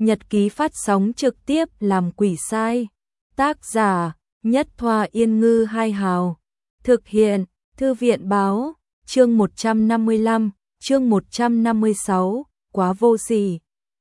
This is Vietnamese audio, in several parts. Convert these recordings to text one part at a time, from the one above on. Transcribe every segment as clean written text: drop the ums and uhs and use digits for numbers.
Nhật ký phát sóng trực tiếp làm quỷ sai. Tác giả Nhất Thoa Yên Ngư Hai Hào. Thực hiện Thư viện Báo. Chương 155, chương 156, quá vô sỉ.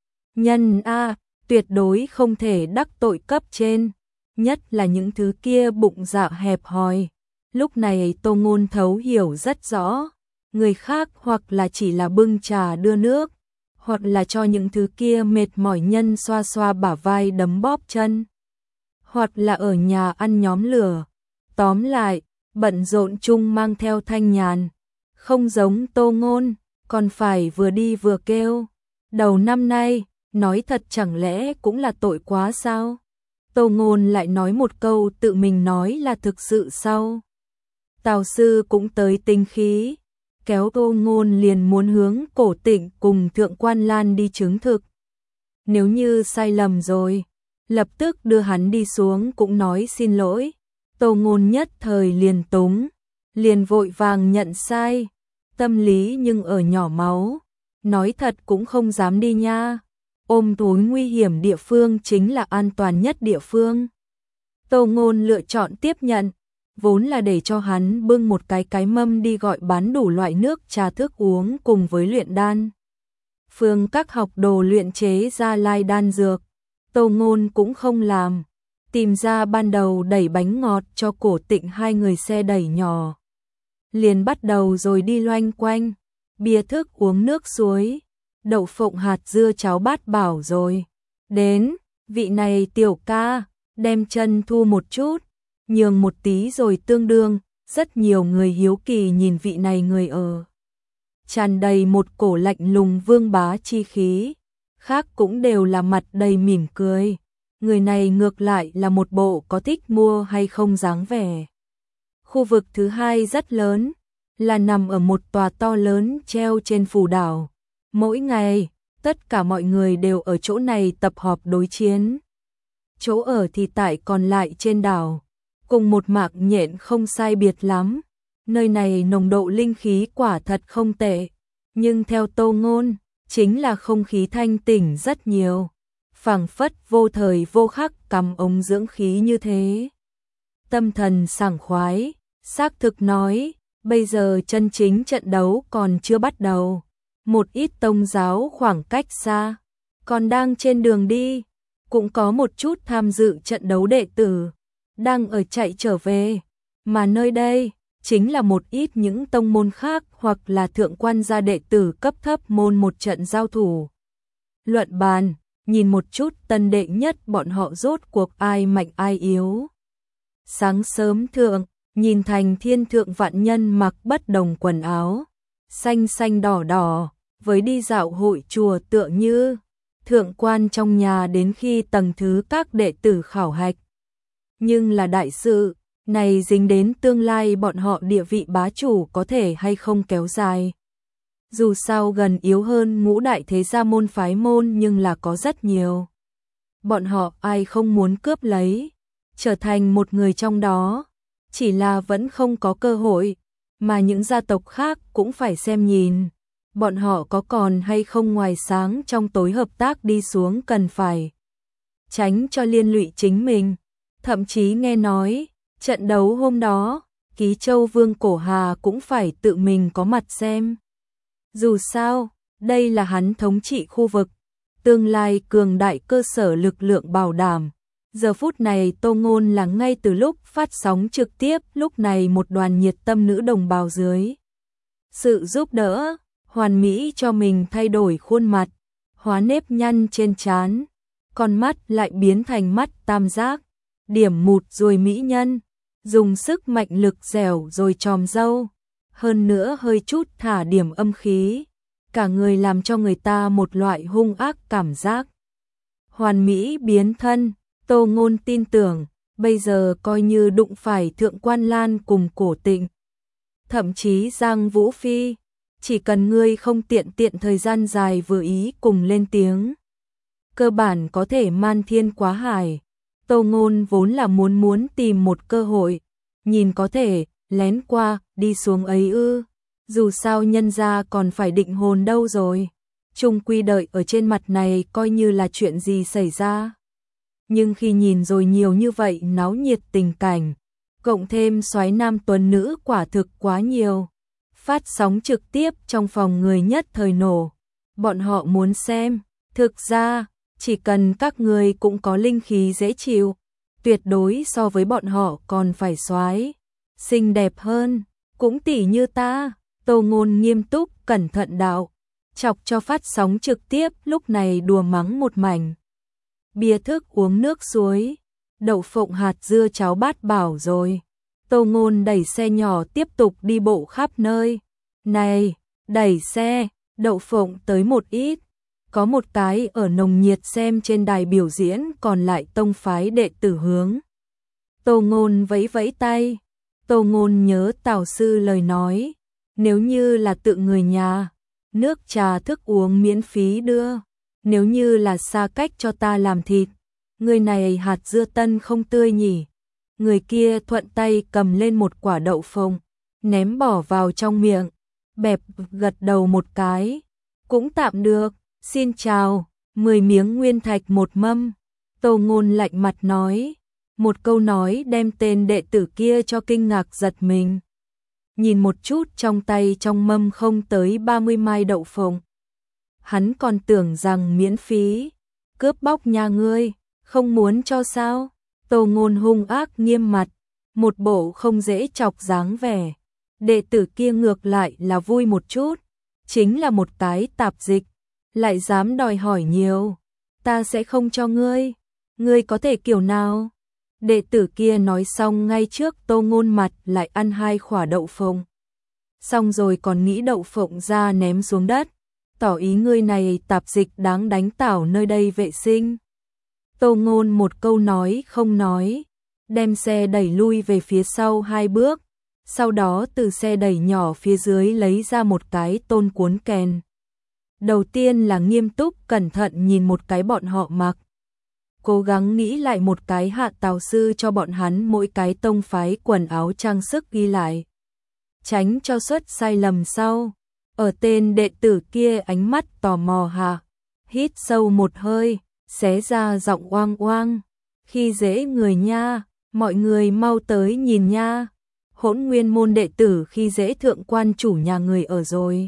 Nhân A, tuyệt đối không thể đắc tội cấp trên, nhất là những thứ kia bụng dạ hẹp hòi. Lúc này Tô Ngôn thấu hiểu rất rõ, người khác hoặc là chỉ là bưng trà đưa nước, hoặc là cho những thứ kia mệt mỏi nhân xoa xoa bả vai đấm bóp chân, hoặc là ở nhà ăn nhóm lửa. Tóm lại, bận rộn chung mang theo thanh nhàn, không giống Tô Ngôn, còn phải vừa đi vừa kêu. Đầu năm nay, nói thật chẳng lẽ cũng là tội quá sao? Tô Ngôn lại nói một câu tự mình nói là thực sự sao? Tào sư cũng tới tinh khí, kéo Tô Ngôn liền muốn hướng Cổ Tịnh cùng Thượng Quan Lan đi chứng thực. Nếu như sai lầm rồi, lập tức đưa hắn đi xuống cũng nói xin lỗi. Tô Ngôn nhất thời liền túng, liền vội vàng nhận sai. Tâm lý nhưng ở nhỏ máu, nói thật cũng không dám đi nha. Ôm túi nguy hiểm địa phương chính là an toàn nhất địa phương. Tô Ngôn lựa chọn tiếp nhận, vốn là để cho hắn bưng một cái mâm đi gọi bán đủ loại nước trà thức uống cùng với luyện đan. Phương các học đồ luyện chế ra lai đan dược, Tô Ngôn cũng không làm, tìm ra ban đầu đẩy bánh ngọt cho Cổ Tịnh hai người xe đẩy nhỏ. Liền bắt đầu rồi đi loanh quanh, bia thức uống nước suối, đậu phộng hạt dưa cháo bát bảo rồi. Đến, vị này tiểu ca, đem chân thu một chút, nhường một tí rồi tương đương, rất nhiều người hiếu kỳ nhìn vị này người ở. Tràn đầy một cổ lạnh lùng vương bá chi khí, khác cũng đều là mặt đầy mỉm cười. Người này ngược lại là một bộ có thích mua hay không dáng vẻ. Khu vực thứ hai rất lớn, là nằm ở một tòa to lớn treo trên phù đảo. Mỗi ngày, tất cả mọi người đều ở chỗ này tập họp đối chiến. Chỗ ở thì tại còn lại trên đảo, cùng một mạc nhện không sai biệt lắm. Nơi này nồng độ linh khí quả thật không tệ, nhưng theo Tô Ngôn, chính là không khí thanh tỉnh rất nhiều. Phảng phất vô thời vô khắc cắm ống dưỡng khí như thế. Tâm thần sảng khoái, xác thực nói, bây giờ chân chính trận đấu còn chưa bắt đầu. Một ít tông giáo khoảng cách xa, còn đang trên đường đi, cũng có một chút tham dự trận đấu đệ tử, đang ở chạy trở về. Mà nơi đây, chính là một ít những tông môn khác hoặc là thượng quan gia đệ tử cấp thấp môn một trận giao thủ. Luận bàn, nhìn một chút tân đệ nhất bọn họ rốt cuộc ai mạnh ai yếu. Sáng sớm thượng, nhìn thành thiên thượng vạn nhân mặc bất đồng quần áo, xanh xanh đỏ đỏ, với đi dạo hội chùa tựa như thượng quan trong nhà đến khi tầng thứ các đệ tử khảo hạch. Nhưng là đại sự, này dính đến tương lai bọn họ địa vị bá chủ có thể hay không kéo dài. Dù sao gần yếu hơn ngũ đại thế gia môn phái môn nhưng là có rất nhiều. Bọn họ ai không muốn cướp lấy, trở thành một người trong đó, chỉ là vẫn không có cơ hội, mà những gia tộc khác cũng phải xem nhìn. Bọn họ có còn hay không ngoài sáng trong tối hợp tác đi xuống cần phải tránh cho liên lụy chính mình. Thậm chí nghe nói, trận đấu hôm đó, Ký Châu Vương Cổ Hà cũng phải tự mình có mặt xem. Dù sao, đây là hắn thống trị khu vực, tương lai cường đại cơ sở lực lượng bảo đảm. Giờ phút này Tô Ngôn là ngay từ lúc phát sóng trực tiếp, lúc này một đoàn nhiệt tâm nữ đồng bào dưới sự giúp đỡ, hoàn mỹ cho mình thay đổi khuôn mặt, hóa nếp nhăn trên trán, con mắt lại biến thành mắt tam giác, điểm mụt rồi mỹ nhân, dùng sức mạnh lực dẻo rồi chòm râu, hơn nữa hơi chút thả điểm âm khí, cả người làm cho người ta một loại hung ác cảm giác. Hoàn mỹ biến thân, Tô Ngôn tin tưởng, bây giờ coi như đụng phải Thượng Quan Lan cùng Cổ Tịnh, thậm chí Giang Vũ Phi, chỉ cần ngươi không tiện thời gian dài vừa ý cùng lên tiếng, cơ bản có thể man thiên quá hải. Tô Ngôn vốn là muốn tìm một cơ hội, nhìn có thể lén qua đi xuống ấy ư, dù sao nhân gia còn phải định hồn đâu rồi. chung quy đợi ở trên mặt này coi như là chuyện gì xảy ra. Nhưng khi nhìn rồi nhiều như vậy náo nhiệt tình cảnh, cộng thêm soái nam tuấn nữ quả thực quá nhiều. Phát sóng trực tiếp trong phòng người nhất thời nổ. Bọn họ muốn xem, thực ra, chỉ cần các người cũng có linh khí dễ chịu, tuyệt đối so với bọn họ còn phải soái, xinh đẹp hơn, cũng tỉ như ta. Tô Ngôn nghiêm túc, cẩn thận đạo, chọc cho phát sóng trực tiếp lúc này đùa mắng một mảnh. Bia thức uống nước suối, đậu phộng hạt dưa cháo bát bảo rồi. Tô Ngôn đẩy xe nhỏ tiếp tục đi bộ khắp nơi. Này, đẩy xe, đậu phộng tới một ít. Có một cái ở nồng nhiệt xem trên đài biểu diễn, còn lại tông phái đệ tử hướng. Tô Ngôn vẫy vẫy tay. Tô Ngôn nhớ Tào sư lời nói, nếu như là tự người nhà, nước trà thức uống miễn phí đưa. Nếu như là xa cách cho ta làm thịt, người này hạt dưa tân không tươi nhỉ. Người kia thuận tay cầm lên một quả đậu phộng, ném bỏ vào trong miệng, bẹp gật đầu một cái. Cũng tạm được, xin chào, 10 miếng nguyên thạch một mâm. Tô Ngôn lạnh mặt nói, một câu nói đem tên đệ tử kia cho kinh ngạc giật mình. Nhìn một chút trong tay trong mâm không tới 30 mai đậu phộng. Hắn còn tưởng rằng miễn phí, cướp bóc nhà ngươi, không muốn cho sao? Tô Ngôn hung ác nghiêm mặt, một bộ không dễ chọc dáng vẻ. Đệ tử kia ngược lại là vui một chút, chính là một cái tạp dịch, lại dám đòi hỏi nhiều, ta sẽ không cho ngươi có thể kiểu nào? Đệ tử kia nói xong ngay trước Tô Ngôn mặt lại ăn 2 quả đậu phộng. Xong rồi còn nghĩ đậu phộng ra ném xuống đất, tỏ ý ngươi này tạp dịch đáng đánh tảo nơi đây vệ sinh. Tô Ngôn một câu nói không nói, đem xe đẩy lui về phía sau 2 bước, sau đó từ xe đẩy nhỏ phía dưới lấy ra một cái tôn cuốn kèn. Đầu tiên là nghiêm túc cẩn thận nhìn một cái bọn họ mặc, cố gắng nghĩ lại một cái hạ Tào sư cho bọn hắn mỗi cái tông phái quần áo trang sức ghi lại, tránh cho xuất sai lầm sau. Ở tên đệ tử kia ánh mắt tò mò hạ, hít sâu một hơi, xé ra giọng oang oang, khi dễ người nha, mọi người mau tới nhìn nha. Hỗn Nguyên môn đệ tử khi dễ thượng quan chủ nhà người ở rồi,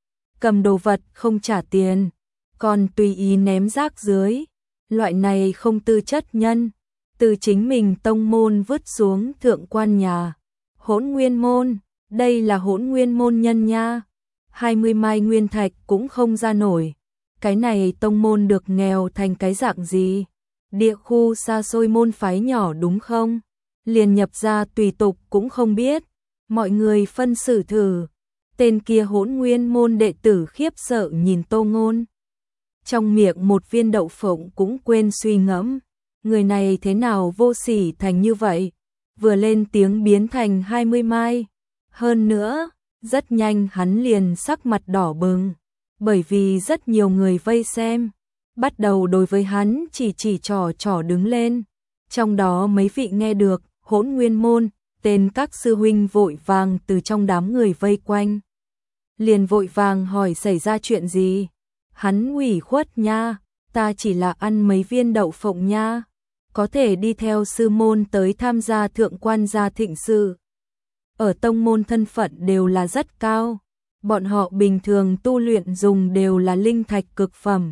cầm đồ vật không trả tiền, còn tùy ý ném rác dưới, loại này không tư chất nhân, từ chính mình tông môn vứt xuống thượng quan nhà. Hỗn Nguyên môn, đây là Hỗn Nguyên môn nhân nha, 20 mai nguyên thạch cũng không ra nổi. Cái này tông môn được nghèo thành cái dạng gì? Địa khu xa xôi môn phái nhỏ đúng không? Liền nhập ra tùy tục cũng không biết. Mọi người phân xử thử. Tên kia Hỗn Nguyên môn đệ tử khiếp sợ nhìn Tô Ngôn. Trong miệng một viên đậu phộng cũng quên suy ngẫm. Người này thế nào vô sỉ thành như vậy? Vừa lên tiếng biến thành 20 mai. Hơn nữa, rất nhanh hắn liền sắc mặt đỏ bừng. Bởi vì rất nhiều người vây xem, bắt đầu đối với hắn chỉ trò đứng lên. Trong đó mấy vị nghe được Hỗn Nguyên môn, tên các sư huynh vội vàng từ trong đám người vây quanh. Liền vội vàng hỏi xảy ra chuyện gì. Hắn ủy khuất nha, ta chỉ là ăn mấy viên đậu phộng nha, có thể đi theo sư môn tới tham gia thượng quan gia thịnh sự. Ở tông môn thân phận đều là rất cao. Bọn họ bình thường tu luyện dùng đều là linh thạch cực phẩm.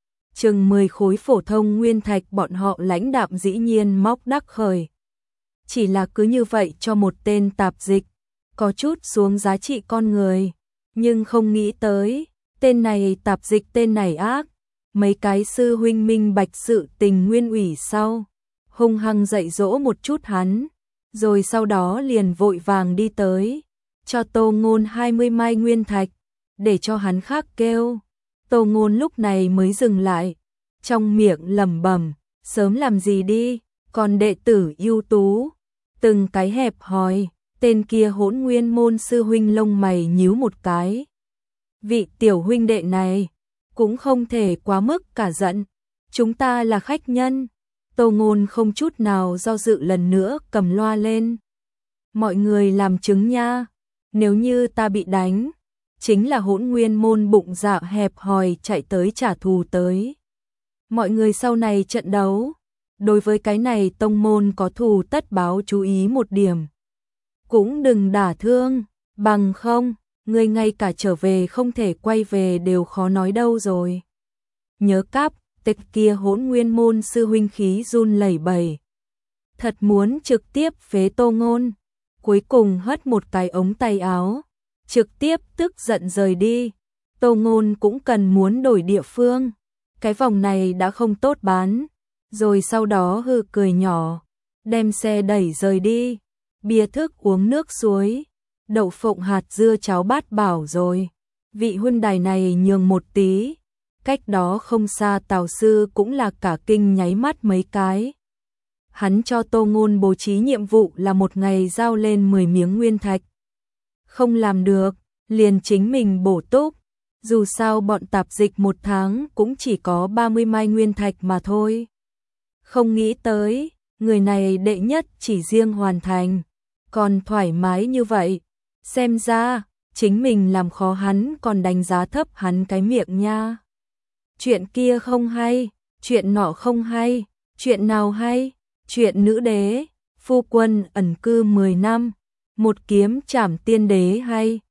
Chừng 10 khối phổ thông nguyên thạch bọn họ lãnh đạm dĩ nhiên móc đắc khởi. Chỉ là cứ như vậy cho một tên tạp dịch, có chút xuống giá trị con người. Nhưng không nghĩ tới, tên này tạp dịch tên này ác. Mấy cái sư huynh minh bạch sự tình nguyên ủy sau, hung hăng dạy dỗ một chút hắn, rồi sau đó liền vội vàng đi tới. Cho Tô Ngôn 20 mai nguyên thạch, để cho hắn khác kêu. Tô Ngôn lúc này mới dừng lại, trong miệng lẩm bẩm, sớm làm gì đi, còn đệ tử ưu tú. Từng cái hẹp hòi, tên kia Hỗn Nguyên môn sư huynh lông mày nhíu một cái. Vị tiểu huynh đệ này, cũng không thể quá mức cả giận, chúng ta là khách nhân. Tô Ngôn không chút nào do dự lần nữa cầm loa lên. Mọi người làm chứng nha. Nếu như ta bị đánh, chính là Hỗn Nguyên môn bụng dạ hẹp hòi chạy tới trả thù tới. Mọi người sau này trận đấu, đối với cái này tông môn có thù tất báo chú ý một điểm. Cũng đừng đả thương, bằng không, người ngay cả trở về không thể quay về đều khó nói đâu rồi. Nhớ cáp, tịch kia Hỗn Nguyên môn sư huynh khí run lẩy bẩy. Thật muốn trực tiếp phế Tô Ngôn, cuối cùng hất một cái ống tay áo, trực tiếp tức giận rời đi. Tô Ngôn cũng cần muốn đổi địa phương, cái vòng này đã không tốt bán, rồi sau đó hừ cười nhỏ, đem xe đẩy rời đi. Bia thức uống nước suối, đậu phộng hạt dưa cháo bát bảo rồi. Vị huynh đài này nhường một tí. Cách đó không xa Tào sư cũng là cả kinh nháy mắt mấy cái. Hắn cho Tô Ngôn bố trí nhiệm vụ là một ngày giao lên 10 miếng nguyên thạch. Không làm được, liền chính mình bổ túc. Dù sao bọn tạp dịch một tháng cũng chỉ có 30 mai nguyên thạch mà thôi. Không nghĩ tới, người này đệ nhất chỉ riêng hoàn thành, còn thoải mái như vậy. Xem ra, chính mình làm khó hắn còn đánh giá thấp hắn cái miệng nha. Chuyện kia không hay, chuyện nọ không hay, chuyện nào hay, chuyện nữ đế, phu quân ẩn cư 10 năm, một kiếm trảm tiên đế hay.